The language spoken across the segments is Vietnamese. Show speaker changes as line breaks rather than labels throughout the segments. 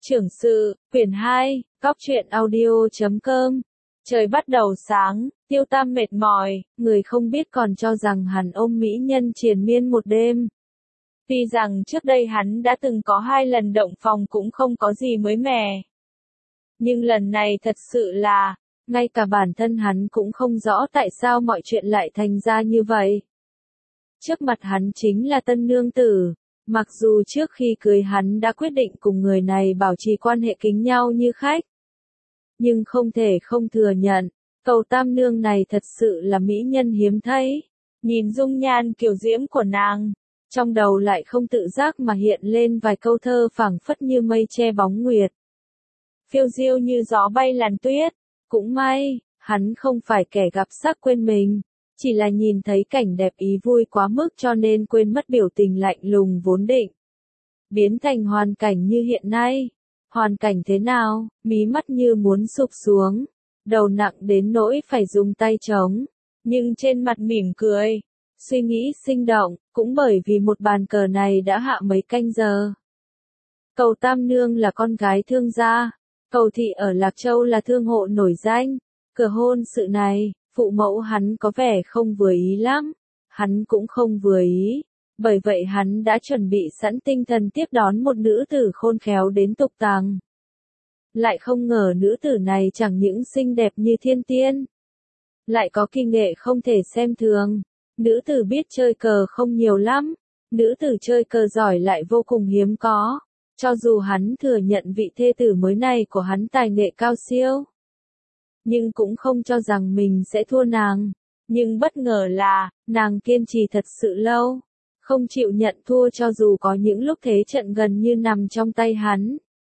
Trưởng sự, quyển 2, góc truyện audio.com. Trời bắt đầu sáng, Tiêu Tam mệt mỏi, người không biết còn cho rằng hắn ôm mỹ nhân triền miên một đêm. Tuy rằng trước đây hắn đã từng có 2 lần động phòng cũng không có gì mới mẻ. Nhưng lần này thật sự là, ngay cả bản thân hắn cũng không rõ tại sao mọi chuyện lại thành ra như vậy. Trước mặt hắn chính là tân nương tử. Mặc dù trước khi cưới hắn đã quyết định cùng người này bảo trì quan hệ kính nhau như khách. Nhưng không thể không thừa nhận, Cầu Tam Nương này thật sự là mỹ nhân hiếm thấy. Nhìn dung nhan kiều diễm của nàng, trong đầu lại không tự giác mà hiện lên vài câu thơ phảng phất như mây che bóng nguyệt. Phiêu diêu như gió bay làn tuyết, cũng may, hắn không phải kẻ gặp sắc quên mình. Chỉ là nhìn thấy cảnh đẹp ý vui quá mức cho nên quên mất biểu tình lạnh lùng vốn định. Biến thành hoàn cảnh như hiện nay. Hoàn cảnh thế nào, mí mắt như muốn sụp xuống. Đầu nặng đến nỗi phải dùng tay chống. Nhưng trên mặt mỉm cười. Suy nghĩ sinh động, cũng bởi vì một bàn cờ này đã hạ mấy canh giờ. Cầu Tam Nương là con gái thương gia. Cầu thị ở Lạc Châu là thương hộ nổi danh. Cờ hôn sự này. Phụ mẫu hắn có vẻ không vừa ý lắm, hắn cũng không vừa ý, bởi vậy hắn đã chuẩn bị sẵn tinh thần tiếp đón một nữ tử khôn khéo đến tục tàng. Lại không ngờ nữ tử này chẳng những xinh đẹp như thiên tiên, lại có kỳ nghệ không thể xem thường. Nữ tử biết chơi cờ không nhiều lắm, nữ tử chơi cờ giỏi lại vô cùng hiếm có, cho dù hắn thừa nhận vị thê tử mới này của hắn tài nghệ cao siêu. Nhưng cũng không cho rằng mình sẽ thua nàng. Nhưng bất ngờ là, nàng kiên trì thật sự lâu. Không chịu nhận thua cho dù có những lúc thế trận gần như nằm trong tay hắn.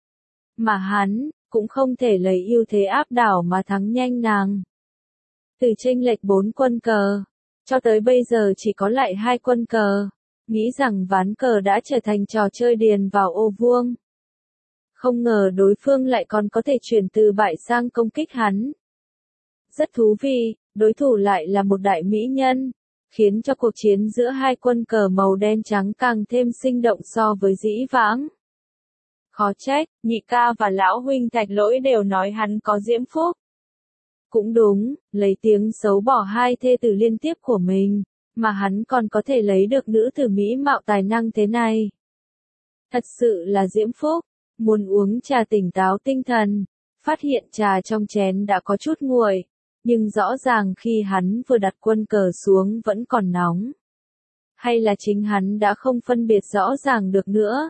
Mà hắn, cũng không thể lấy ưu thế áp đảo mà thắng nhanh nàng. Từ chênh lệch 4 quân cờ, cho tới bây giờ chỉ có lại 2 quân cờ. Nghĩ rằng ván cờ đã trở thành trò chơi điền vào ô vuông. Không ngờ đối phương lại còn có thể chuyển từ bại sang công kích hắn. Rất thú vị, đối thủ lại là một đại mỹ nhân, khiến cho cuộc chiến giữa 2 quân cờ màu đen trắng càng thêm sinh động so với dĩ vãng. Khó trách, nhị ca và lão huynh Thạch Lỗi đều nói hắn có diễm phúc. Cũng đúng, lấy tiếng xấu bỏ 2 thê tử liên tiếp của mình, mà hắn còn có thể lấy được nữ tử mỹ mạo tài năng thế này. Thật sự là diễm phúc. Muốn uống trà tỉnh táo tinh thần, phát hiện trà trong chén đã có chút nguội, nhưng rõ ràng khi hắn vừa đặt quân cờ xuống vẫn còn nóng. Hay là chính hắn đã không phân biệt rõ ràng được nữa?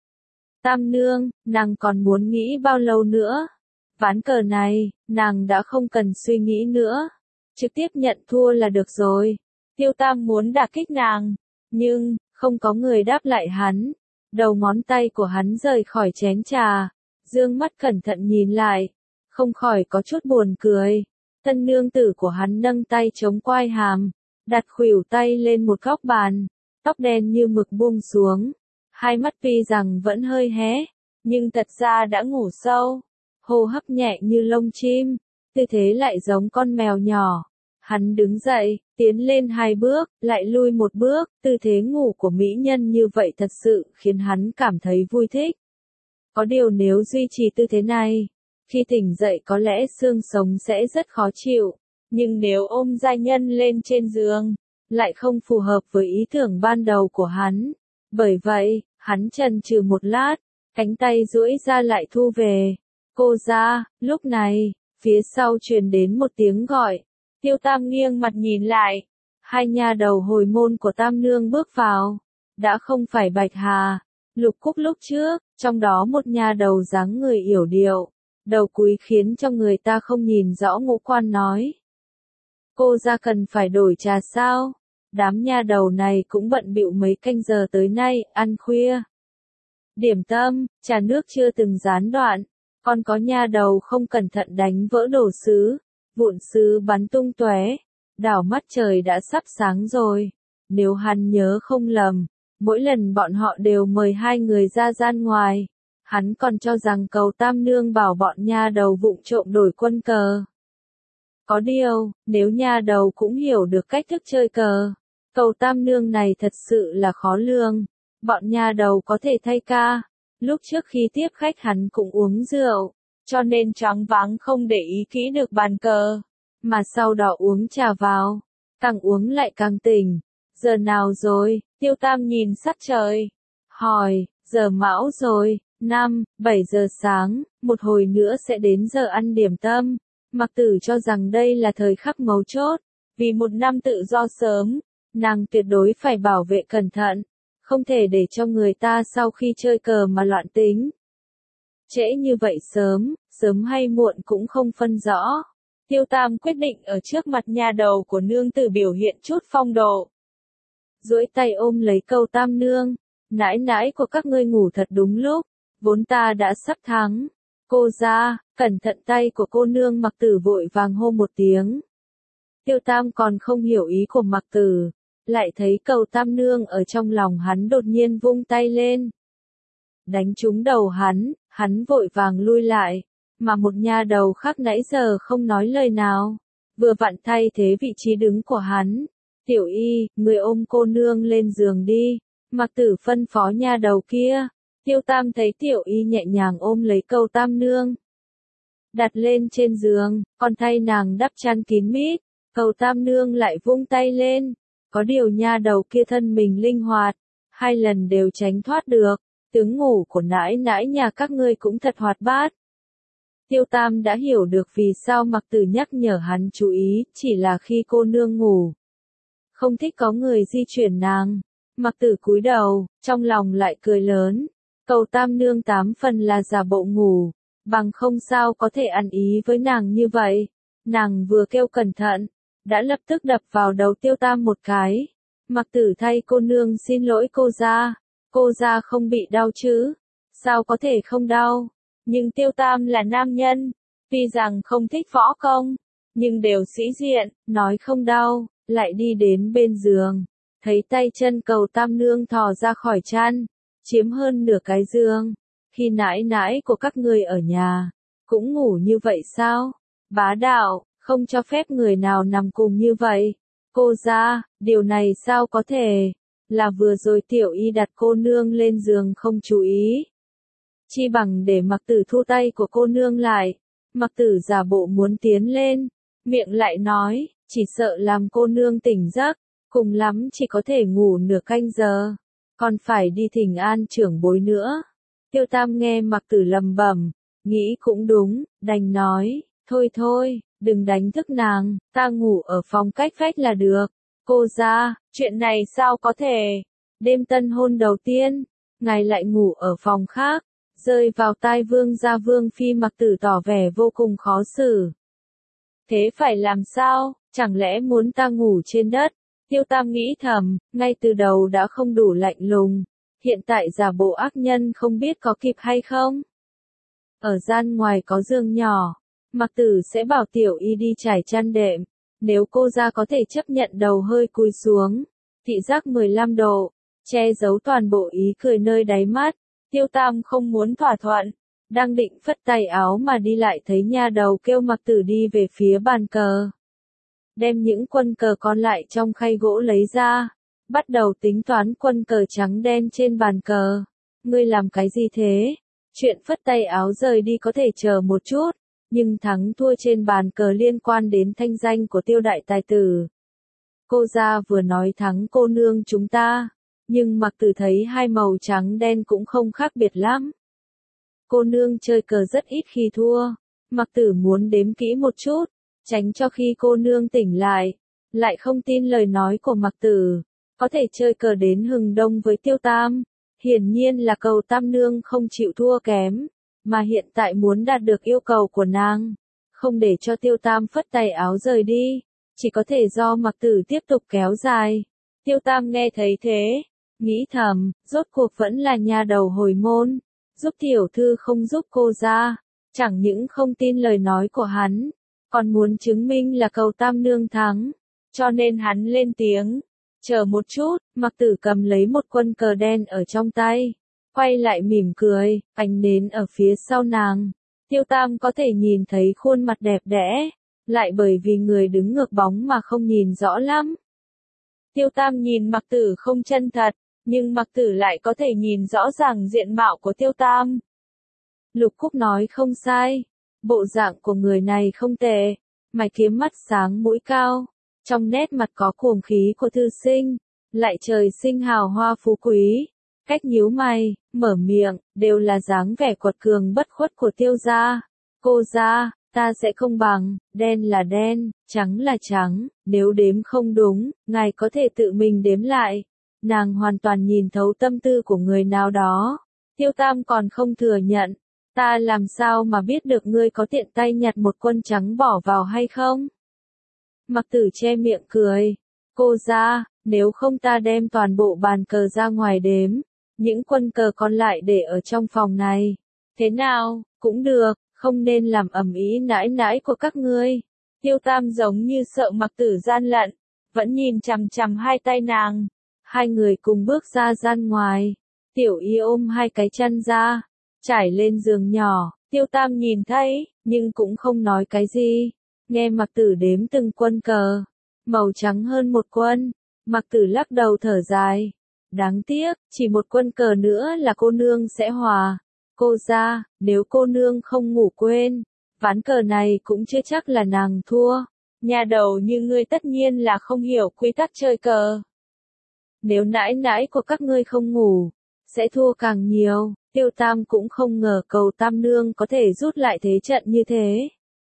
Tam Nương, nàng còn muốn nghĩ bao lâu nữa? Ván cờ này, nàng đã không cần suy nghĩ nữa. Trực tiếp nhận thua là được rồi. Tiêu Tam muốn đả kích nàng, nhưng, không có người đáp lại hắn. Đầu ngón tay của hắn rời khỏi chén trà, dương mắt cẩn thận nhìn lại, không khỏi có chút buồn cười. Tân nương tử của hắn nâng tay chống quai hàm, đặt khuỷu tay lên một góc bàn, tóc đen như mực buông xuống, 2 mắt tuy rằng vẫn hơi hé, nhưng thật ra đã ngủ sâu, hô hấp nhẹ như lông chim, tư thế lại giống con mèo nhỏ. Hắn đứng dậy, tiến lên 2 bước, lại lui 1 bước, tư thế ngủ của mỹ nhân như vậy thật sự khiến hắn cảm thấy vui thích. Có điều nếu duy trì tư thế này, khi tỉnh dậy có lẽ xương sống sẽ rất khó chịu, nhưng nếu ôm giai nhân lên trên giường, lại không phù hợp với ý tưởng ban đầu của hắn. Bởi vậy, hắn chần chừ một lát, cánh tay duỗi ra lại thu về. Cô ra, lúc này, phía sau truyền đến một tiếng gọi. Tiêu Tam nghiêng mặt nhìn lại, 2 nha đầu hồi môn của Tam Nương bước vào, đã không phải Bạch Hà, Lục Cúc lúc trước, trong đó một nha đầu dáng người yểu điệu, đầu cúi khiến cho người ta không nhìn rõ ngũ quan nói. Cô ra cần phải đổi trà sao? Đám nha đầu này cũng bận bịu mấy canh giờ tới nay, ăn khuya. Điểm tâm, trà nước chưa từng gián đoạn, còn có nha đầu không cẩn thận đánh vỡ đồ sứ. Vụn sứ bắn tung tóe, đảo mắt trời đã sắp sáng rồi. Nếu hắn nhớ không lầm, mỗi lần bọn họ đều mời 2 người ra gian ngoài. Hắn còn cho rằng Cầu Tam Nương bảo bọn nha đầu vụng trộm đổi quân cờ. Có điều, nếu nha đầu cũng hiểu được cách thức chơi cờ, Cầu Tam Nương này thật sự là khó lường. Bọn nha đầu có thể thay ca, Lúc trước khi tiếp khách hắn cũng uống rượu, cho nên choáng váng không để ý kỹ được bàn cờ, mà sau đó uống trà vào, càng uống lại càng tỉnh. Giờ nào rồi? Tiêu Tam nhìn sắc trời, hỏi, giờ mão rồi, 7 giờ sáng, một hồi nữa sẽ đến giờ ăn điểm tâm. Mặc Tử cho rằng đây là thời khắc mấu chốt, vì một năm tự do sớm, nàng tuyệt đối phải bảo vệ cẩn thận, không thể để cho người ta sau khi chơi cờ mà loạn tính. Trễ như vậy sớm hay muộn cũng không phân rõ. Tiêu Tam quyết định ở trước mặt nhà đầu của nương tử biểu hiện chút phong độ. Duỗi tay ôm lấy Cầu Tam nương, nãi nãi của các ngươi ngủ thật đúng lúc, vốn ta đã sắp thắng. Cô ra, cẩn thận tay của cô nương. Mặc Tử vội vàng hô một tiếng. Tiêu Tam còn không hiểu ý của Mặc Tử, lại thấy Cầu Tam nương ở trong lòng hắn đột nhiên vung tay lên. Đánh trúng đầu hắn vội vàng lui lại, mà một nha đầu khác nãy giờ không nói lời nào, vừa vặn thay thế vị trí đứng của hắn. Tiểu Y, người ôm cô nương lên giường đi, Mặc Tử phân phó nha đầu kia. Tiêu Tam thấy Tiểu Y nhẹ nhàng ôm lấy Cầu Tam nương, đặt lên trên giường, còn thay nàng đắp chăn kín mít. Cầu Tam nương lại vung tay lên, có điều nha đầu kia thân mình linh hoạt, 2 lần đều tránh thoát được. Tướng ngủ của nãi nãi nhà các ngươi cũng thật hoạt bát. Tiêu Tam đã hiểu được vì sao Mặc Tử nhắc nhở hắn chú ý, chỉ là khi cô nương ngủ, không thích có người di chuyển nàng. Mặc Tử cúi đầu, trong lòng lại cười lớn. Cầu Tam nương 8 phần là giả bộ ngủ, bằng không sao có thể ăn ý với nàng như vậy. Nàng vừa kêu cẩn thận, đã lập tức đập vào đầu Tiêu Tam một cái. Mặc Tử thay cô nương xin lỗi cô ra không bị đau chứ? Sao có thể không đau? Nhưng Tiêu Tam là nam nhân, tuy rằng không thích võ công, nhưng đều sĩ diện, nói không đau, lại đi đến bên giường, thấy tay chân Cầu Tam nương thò ra khỏi chăn, chiếm hơn nửa cái giường. Khi nãi nãi của các ngươi ở nhà, cũng ngủ như vậy sao? Bá đạo, không cho phép người nào nằm cùng như vậy. Cô ra, điều này sao có thể? Là vừa rồi Tiểu Y đặt cô nương lên giường không chú ý. Chi bằng để Mặc Tử thu tay của cô nương lại. Mặc Tử giả bộ muốn tiến lên, miệng lại nói, chỉ sợ làm cô nương tỉnh giấc, cùng lắm chỉ có thể ngủ nửa canh giờ, còn phải đi thỉnh an trưởng bối nữa. Tiêu Tam nghe Mặc Tử lầm bẩm, nghĩ cũng đúng, đành nói, thôi, đừng đánh thức nàng, ta ngủ ở phòng cách vách là được. Cô ra, chuyện này sao có thể? Đêm tân hôn đầu tiên, ngài lại ngủ ở phòng khác, rơi vào tai Vương gia Vương phi. Mặc Tử tỏ vẻ vô cùng khó xử. Thế phải làm sao? Chẳng lẽ muốn ta ngủ trên đất? Tiêu Tam nghĩ thầm, ngay từ đầu đã không đủ lạnh lùng, hiện tại giả bộ ác nhân không biết có kịp hay không. Ở gian ngoài có giường nhỏ, Mặc Tử sẽ bảo Tiểu Y đi trải chăn đệm. Nếu cô ra có thể chấp nhận đầu hơi cúi xuống, thị giác 15 độ, che giấu toàn bộ ý cười nơi đáy mắt. Tiêu Tam không muốn thỏa thuận, đang định phất tay áo mà đi lại thấy nha đầu kêu Mặc Tử đi về phía bàn cờ. Đem những quân cờ còn lại trong khay gỗ lấy ra, bắt đầu tính toán quân cờ trắng đen trên bàn cờ. Ngươi làm cái gì thế? Chuyện phất tay áo rời đi có thể chờ một chút, nhưng thắng thua trên bàn cờ liên quan đến thanh danh của Tiêu đại tài tử. Cô ra vừa nói thắng cô nương chúng ta, nhưng Mặc Tử thấy hai màu trắng đen cũng không khác biệt lắm. Cô nương chơi cờ rất ít khi thua, Mặc Tử muốn đếm kỹ một chút, tránh cho khi cô nương tỉnh lại không tin lời nói của Mặc Tử, có thể chơi cờ đến hừng đông với Tiêu Tam. Hiển nhiên là Cầu Tam nương không chịu thua kém, mà hiện tại muốn đạt được yêu cầu của nàng, không để cho Tiêu Tam phất tay áo rời đi, chỉ có thể do Mặc Tử tiếp tục kéo dài. Tiêu Tam nghe thấy thế, nghĩ thầm, rốt cuộc vẫn là nha đầu hồi môn, giúp tiểu thư không giúp cô ra, chẳng những không tin lời nói của hắn, còn muốn chứng minh là Cầu Tam nương thắng, cho nên hắn lên tiếng. Chờ một chút, Mặc Tử cầm lấy một quân cờ đen ở trong tay, quay lại mỉm cười, ánh nến ở phía sau nàng. Tiêu Tam có thể nhìn thấy khuôn mặt đẹp đẽ, lại bởi vì người đứng ngược bóng mà không nhìn rõ lắm. Tiêu Tam nhìn Mặc Tử không chân thật, nhưng Mặc Tử lại có thể nhìn rõ ràng diện mạo của Tiêu Tam. Lục Cúc nói không sai, bộ dạng của người này không tệ, mày kiếm mắt sáng mũi cao, trong nét mặt có cuồng khí của thư sinh, lại trời sinh hào hoa phú quý, cách nhíu mày, mở miệng, đều là dáng vẻ quật cường bất khuất của Tiêu gia. Cô gia, ta sẽ không bằng, đen là đen, trắng là trắng, nếu đếm không đúng, ngài có thể tự mình đếm lại. Nàng hoàn toàn nhìn thấu tâm tư của người nào đó. Tiêu Tam còn không thừa nhận, ta làm sao mà biết được ngươi có tiện tay nhặt một quân trắng bỏ vào hay không? Mặc Tử che miệng cười, cô gia, nếu không ta đem toàn bộ bàn cờ ra ngoài đếm, những quân cờ còn lại để ở trong phòng này. Thế nào, cũng được, không nên làm ầm ĩ nãi nãi của các ngươi. Tiêu Tam giống như sợ Mặc Tử gian lận, vẫn nhìn chằm chằm hai tay nàng. Hai người cùng bước ra gian ngoài, Tiểu Y ôm hai cái chân ra, trải lên giường nhỏ, Tiêu Tam nhìn thấy, nhưng cũng không nói cái gì. Nghe Mặc Tử đếm từng quân cờ, màu trắng hơn một quân, Mặc Tử lắc đầu thở dài. Đáng tiếc, chỉ một quân cờ nữa là cô nương sẽ hòa. Cô gia, nếu cô nương không ngủ quên, ván cờ này cũng chưa chắc là nàng thua. Nhà đầu như ngươi tất nhiên là không hiểu quy tắc chơi cờ. Nếu nãi nãi của các ngươi không ngủ, sẽ thua càng nhiều. Tiêu Tam cũng không ngờ Cầu Tam Nương có thể rút lại thế trận như thế.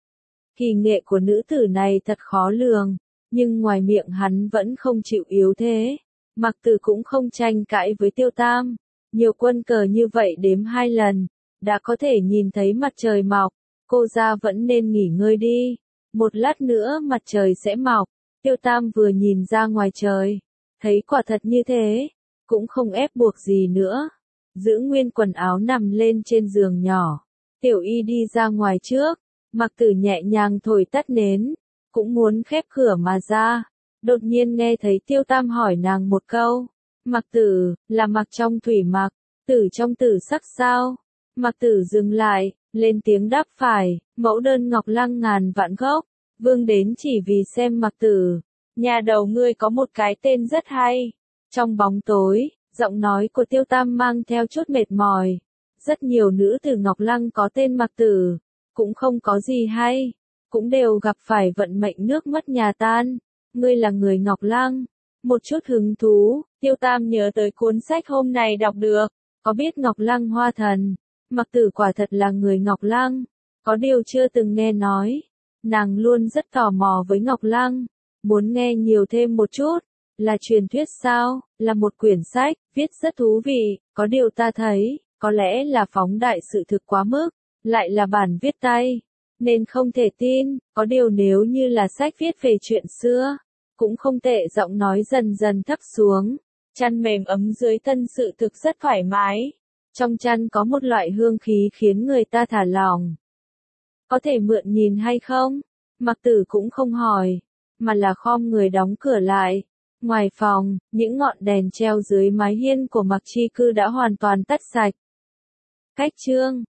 Kỳ nghệ của nữ tử này thật khó lường, nhưng ngoài miệng hắn vẫn không chịu yếu thế. Mặc Tử cũng không tranh cãi với Tiêu Tam. Nhiều quân cờ như vậy đếm 2 lần, đã có thể nhìn thấy mặt trời mọc. Cô gia vẫn nên nghỉ ngơi đi. Một lát nữa mặt trời sẽ mọc. Tiêu Tam vừa nhìn ra ngoài trời, thấy quả thật như thế, cũng không ép buộc gì nữa. Giữ nguyên quần áo nằm lên trên giường nhỏ. Tiểu Y đi ra ngoài trước, Mặc Tử nhẹ nhàng thổi tắt nến, cũng muốn khép cửa mà ra. Đột nhiên nghe thấy Tiêu Tam hỏi nàng một câu. Mặc Tử, là mặc trong thủy mặc, tử trong tử sắc sao? Mặc Tử dừng lại, lên tiếng đáp phải, mẫu đơn ngọc lăng ngàn vạn gốc, vương đến chỉ vì xem Mặc Tử. Nhà đầu ngươi có một cái tên rất hay. Trong bóng tối, giọng nói của Tiêu Tam mang theo chút mệt mỏi. Rất nhiều nữ tử Ngọc Lăng có tên Mặc Tử, cũng không có gì hay, cũng đều gặp phải vận mệnh nước mất nhà tan. Ngươi là người Ngọc Lăng. Một chút hứng thú, Tiêu Tam nhớ tới cuốn sách hôm nay đọc được, có biết Ngọc Lăng Hoa Thần. Mặc Tử quả thật là người Ngọc Lăng, có điều chưa từng nghe nói. Nàng luôn rất tò mò với Ngọc Lăng, muốn nghe nhiều thêm một chút. Là truyền thuyết sao, là một quyển sách, viết rất thú vị, có điều ta thấy, có lẽ là phóng đại sự thực quá mức, lại là bản viết tay, nên không thể tin, có điều nếu như là sách viết về chuyện xưa, cũng không tệ. Giọng nói dần dần thấp xuống, chăn mềm ấm dưới thân sự thực rất thoải mái, trong chăn có một loại hương khí khiến người ta thả lỏng. Có thể mượn nhìn hay không? Mặc Tử cũng không hỏi, mà là khom người đóng cửa lại. Ngoài phòng, những ngọn đèn treo dưới mái hiên của Mặc Chi Cư đã hoàn toàn tắt sạch. Cách chương